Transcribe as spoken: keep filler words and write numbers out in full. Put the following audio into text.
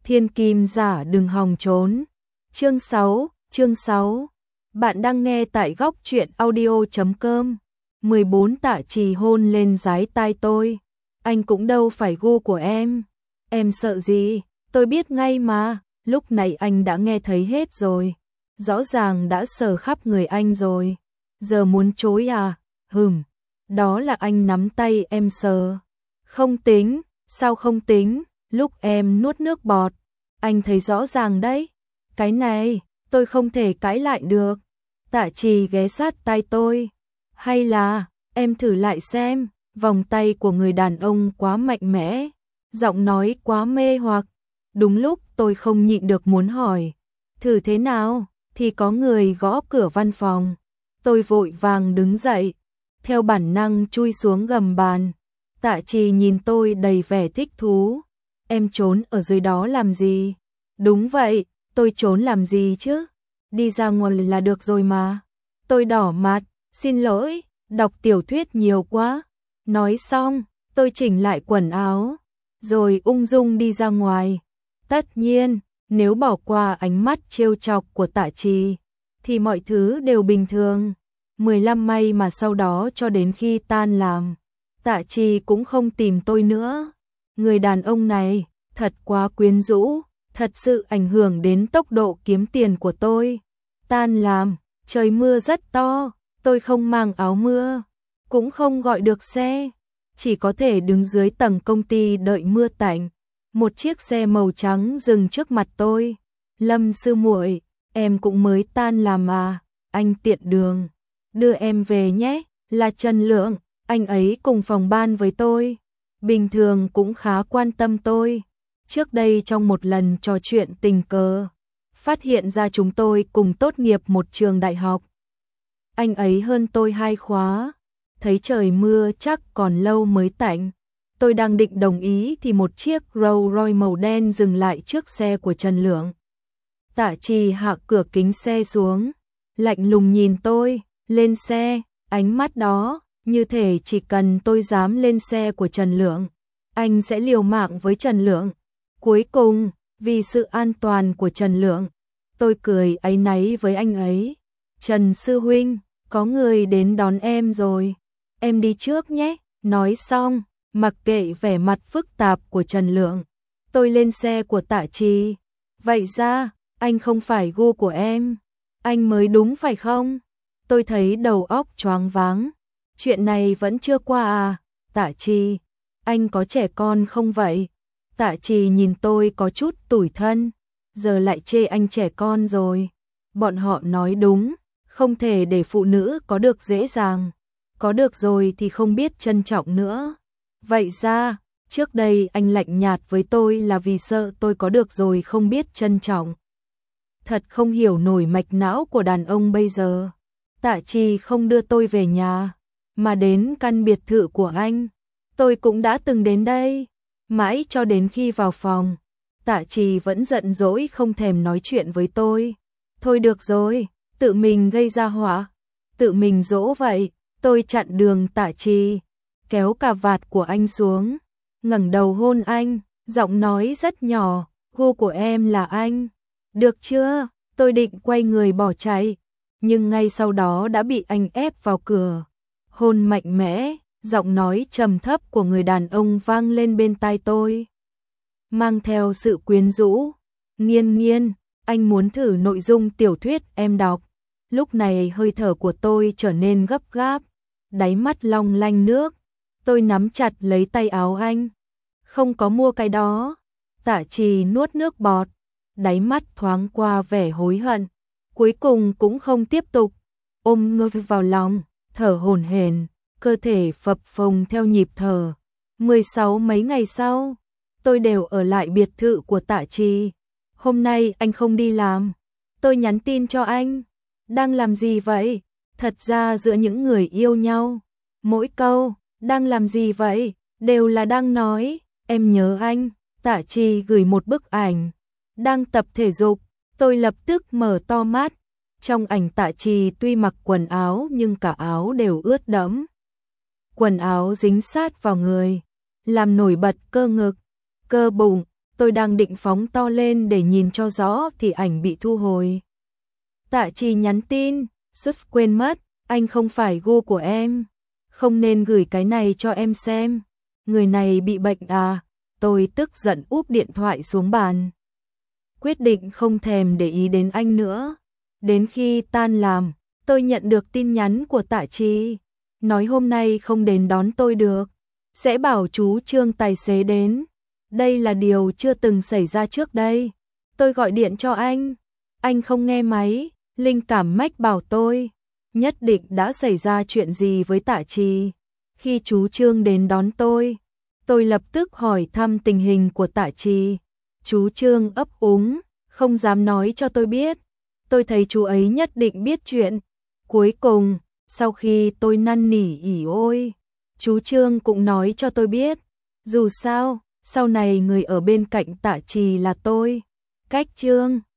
Thiên kim giả đừng hòng trốn. Chương sáu, chương sáu. Bạn đang nghe tại góc truyện audio chấm com. mười bốn Tạ Trì hôn lên dái tai tôi. Anh cũng đâu phải gu của em. Em sợ gì? Tôi biết ngay mà. Lúc này anh đã nghe thấy hết rồi. Rõ ràng đã sờ khắp người anh rồi. Giờ muốn chối à? Hừm. Đó là anh nắm tay em sờ. Không tính. Sao không tính? Lúc em nuốt nước bọt. Anh thấy rõ ràng đấy. Cái này, tôi không thể cãi lại được. Tạ Trì ghé sát tai tôi. Hay là, em thử lại xem. Vòng tay của người đàn ông quá mạnh mẽ. Giọng nói quá mê hoặc. Đúng lúc tôi không nhịn được muốn hỏi. Thử thế nào? Thì có người gõ cửa văn phòng. Tôi vội vàng đứng dậy. Theo bản năng chui xuống gầm bàn. Tạ Trì nhìn tôi đầy vẻ thích thú. Em trốn ở dưới đó làm gì? Đúng vậy, tôi trốn làm gì chứ? Đi ra ngoài là được rồi mà. Tôi đỏ mặt, xin lỗi, đọc tiểu thuyết nhiều quá. Nói xong, tôi chỉnh lại quần áo, rồi ung dung đi ra ngoài. Tất nhiên, nếu bỏ qua ánh mắt trêu chọc của Tạ Trì, thì mọi thứ đều bình thường. mười lăm may mà sau đó cho đến khi tan làm, Tạ Trì cũng không tìm tôi nữa. Người đàn ông này, thật quá quyến rũ, thật sự ảnh hưởng đến tốc độ kiếm tiền của tôi. Tan làm, trời mưa rất to, tôi không mang áo mưa, cũng không gọi được xe, chỉ có thể đứng dưới tầng công ty đợi mưa tạnh. Một chiếc xe màu trắng dừng trước mặt tôi. Lâm sư muội, em cũng mới tan làm à? Anh tiện đường, đưa em về nhé. Là Trần Lượng, anh ấy cùng phòng ban với tôi, bình thường cũng khá quan tâm tôi. Trước đây trong một lần trò chuyện tình cờ, phát hiện ra chúng tôi cùng tốt nghiệp một trường đại học. Anh ấy hơn tôi hai khóa, thấy trời mưa chắc còn lâu mới tạnh. Tôi đang định đồng ý thì một chiếc Rolls Royce màu đen dừng lại trước xe của Trần Lượng. Tạ Trì hạ cửa kính xe xuống, lạnh lùng nhìn tôi, lên xe, ánh mắt đó, như thể chỉ cần tôi dám lên xe của Trần Lượng, anh sẽ liều mạng với Trần Lượng. Cuối cùng, vì sự an toàn của Trần Lượng, tôi cười áy náy với anh ấy. Trần sư huynh, có người đến đón em rồi, em đi trước nhé. Nói xong, mặc kệ vẻ mặt phức tạp của Trần Lượng, tôi lên xe của Tạ Trì. Vậy ra, anh không phải gu của em, anh mới đúng phải không? Tôi thấy đầu óc choáng váng. Chuyện này vẫn chưa qua à? Tạ Trì, anh có trẻ con không vậy? Tạ Trì nhìn tôi có chút tủi thân, giờ lại chê anh trẻ con rồi. Bọn họ nói đúng, không thể để phụ nữ có được dễ dàng, có được rồi thì không biết trân trọng nữa. Vậy ra, trước đây anh lạnh nhạt với tôi là vì sợ tôi có được rồi không biết trân trọng. Thật không hiểu nổi mạch não của đàn ông bây giờ. Tạ Trì không đưa tôi về nhà, mà đến căn biệt thự của anh. Tôi cũng đã từng đến đây, mãi cho đến khi vào phòng, Tạ Trì vẫn giận dỗi không thèm nói chuyện với tôi. Thôi được rồi, tự mình gây ra họa, tự mình dỗ vậy. Tôi chặn đường Tạ Trì, kéo cà vạt của anh xuống, ngẩng đầu hôn anh, giọng nói rất nhỏ, gu của em là anh. Được chưa? Tôi định quay người bỏ chạy, nhưng ngay sau đó đã bị anh ép vào cửa. Hôn mạnh mẽ, giọng nói trầm thấp của người đàn ông vang lên bên tai tôi, mang theo sự quyến rũ. Nghiên nghiên, anh muốn thử nội dung tiểu thuyết em đọc. Lúc này hơi thở của tôi trở nên gấp gáp, đáy mắt long lanh nước. Tôi nắm chặt lấy tay áo anh. Không có mua cái đó. Tạ Trì nuốt nước bọt, đáy mắt thoáng qua vẻ hối hận. Cuối cùng cũng không tiếp tục, ôm tôi vào lòng, thở hổn hển, cơ thể phập phồng theo nhịp thở. mười sáu mấy ngày sau, tôi đều ở lại biệt thự của Tạ Trì. Hôm nay anh không đi làm. Tôi nhắn tin cho anh. Đang làm gì vậy? Thật ra giữa những người yêu nhau, mỗi câu, đang làm gì vậy? Đều là đang nói, em nhớ anh. Tạ Trì gửi một bức ảnh, đang tập thể dục. Tôi lập tức mở to mắt. Trong ảnh Tạ Trì tuy mặc quần áo nhưng cả áo đều ướt đẫm. Quần áo dính sát vào người, làm nổi bật cơ ngực, cơ bụng. Tôi tôi đang định phóng to lên để nhìn cho rõ thì ảnh bị thu hồi. Tạ Trì nhắn tin, sút quên mất, anh không phải gu của em, không nên gửi cái này cho em xem. Người này bị bệnh à? Tôi tức giận úp điện thoại xuống bàn. Quyết định không thèm để ý đến anh nữa. Đến khi tan làm, tôi nhận được tin nhắn của Tạ Trì, nói hôm nay không đến đón tôi được, sẽ bảo chú Trương tài xế đến. Đây là điều chưa từng xảy ra trước đây. Tôi gọi điện cho anh, anh không nghe máy, linh cảm mách bảo tôi, nhất định đã xảy ra chuyện gì với Tạ Trì. Khi chú Trương đến đón tôi, tôi lập tức hỏi thăm tình hình của Tạ Trì. Chú Trương ấp úng, không dám nói cho tôi biết. Tôi thấy chú ấy nhất định biết chuyện. Cuối cùng, sau khi tôi năn nỉ ỉ ôi, chú Trương cũng nói cho tôi biết. Dù sao, sau này người ở bên cạnh Tạ Trì là tôi. Cách Trương